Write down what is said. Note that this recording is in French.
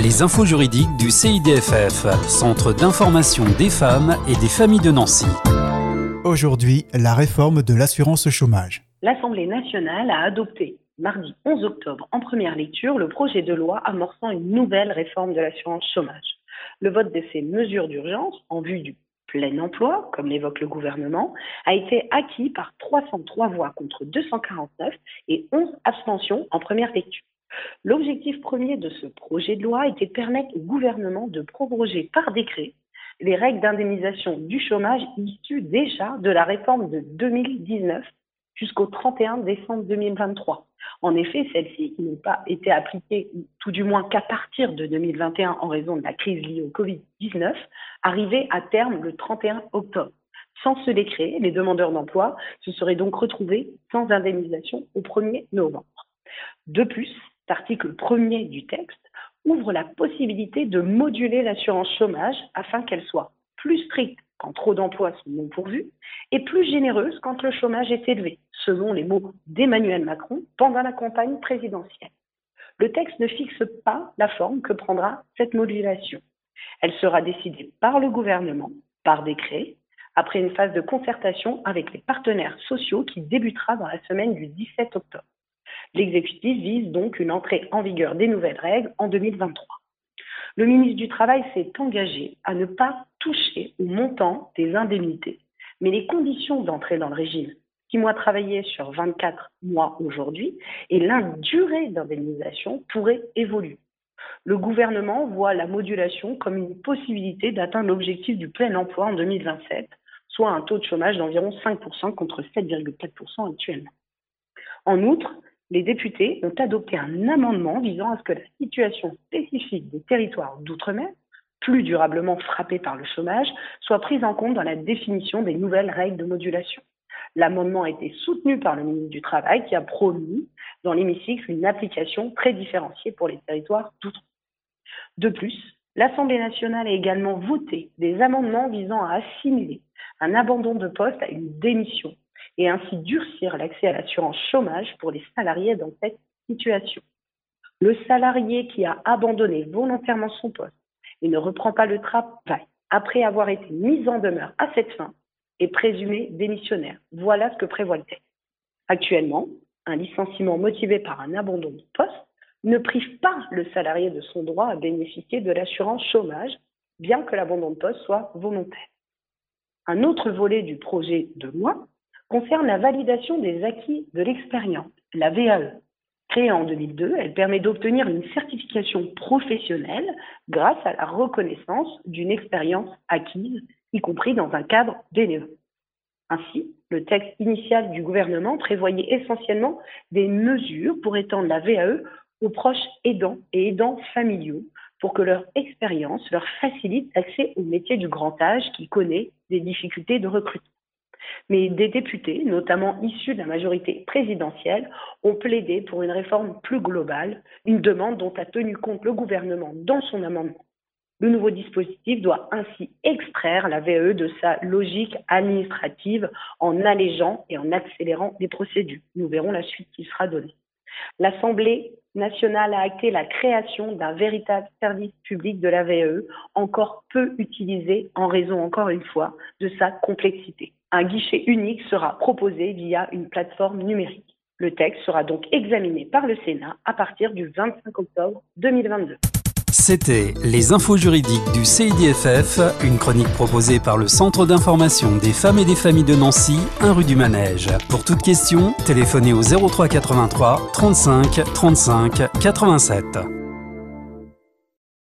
Les infos juridiques du CIDFF, Centre d'information des femmes et des familles de Nancy. Aujourd'hui, la réforme de l'assurance chômage. L'Assemblée nationale a adopté mardi 11 octobre en première lecture le projet de loi amorçant une nouvelle réforme de l'assurance chômage. Le vote de ces mesures d'urgence en vue du plein emploi, comme l'évoque le gouvernement, a été acquis par 303 voix contre 249 et 11 abstentions en première lecture. L'objectif premier de ce projet de loi était de permettre au gouvernement de proroger par décret les règles d'indemnisation du chômage issues déjà de la réforme de 2019 jusqu'au 31 décembre 2023. En effet, celles-ci, qui n'ont pas été appliquées, tout du moins qu'à partir de 2021 en raison de la crise liée au Covid-19, arrivaient à terme le 31 octobre. Sans ce décret, les demandeurs d'emploi se seraient donc retrouvés sans indemnisation au 1er novembre. De plus, l'article 1er du texte ouvre la possibilité de moduler l'assurance chômage afin qu'elle soit plus stricte quand trop d'emplois sont non pourvus et plus généreuse quand le chômage est élevé, selon les mots d'Emmanuel Macron pendant la campagne présidentielle. Le texte ne fixe pas la forme que prendra cette modulation. Elle sera décidée par le gouvernement, par décret, après une phase de concertation avec les partenaires sociaux qui débutera dans la semaine du 17 octobre. L'exécutif vise donc une entrée en vigueur des nouvelles règles en 2023. Le ministre du Travail s'est engagé à ne pas toucher au montant des indemnités, mais les conditions d'entrée dans le régime, 6 mois travaillés sur 24 mois aujourd'hui, et la durée d'indemnisation pourraient évoluer. Le gouvernement voit la modulation comme une possibilité d'atteindre l'objectif du plein emploi en 2027, soit un taux de chômage d'environ 5% contre 7,4% actuellement. En outre, les députés ont adopté un amendement visant à ce que la situation spécifique des territoires d'outre-mer, plus durablement frappés par le chômage, soit prise en compte dans la définition des nouvelles règles de modulation. L'amendement a été soutenu par le ministre du Travail qui a promis dans l'hémicycle une application très différenciée pour les territoires d'outre-mer. De plus, l'Assemblée nationale a également voté des amendements visant à assimiler un abandon de poste à une démission et ainsi durcir l'accès à l'assurance chômage pour les salariés dans cette situation. Le salarié qui a abandonné volontairement son poste et ne reprend pas le travail après avoir été mis en demeure à cette fin est présumé démissionnaire. Voilà ce que prévoit le texte. Actuellement, un licenciement motivé par un abandon de poste ne prive pas le salarié de son droit à bénéficier de l'assurance chômage, bien que l'abandon de poste soit volontaire. Un autre volet du projet de loi concerne la validation des acquis de l'expérience, la VAE. Créée en 2002, elle permet d'obtenir une certification professionnelle grâce à la reconnaissance d'une expérience acquise, y compris dans un cadre bénévole. Ainsi, le texte initial du gouvernement prévoyait essentiellement des mesures pour étendre la VAE aux proches aidants et aidants familiaux pour que leur expérience leur facilite l'accès au métier du grand âge qui connaît des difficultés de recrutement. Mais des députés, notamment issus de la majorité présidentielle, ont plaidé pour une réforme plus globale, une demande dont a tenu compte le gouvernement dans son amendement. Le nouveau dispositif doit ainsi extraire la VAE de sa logique administrative en allégeant et en accélérant les procédures. Nous verrons la suite qui sera donnée. L'Assemblée nationale a acté la création d'un véritable service public de la VAE, encore peu utilisé en raison, encore une fois, de sa complexité. Un guichet unique sera proposé via une plateforme numérique. Le texte sera donc examiné par le Sénat à partir du 25 octobre 2022. C'était les infos juridiques du CIDFF, une chronique proposée par le Centre d'information des femmes et des familles de Nancy, 1 rue du Manège. Pour toute question, téléphonez au 03 83 35 35 87.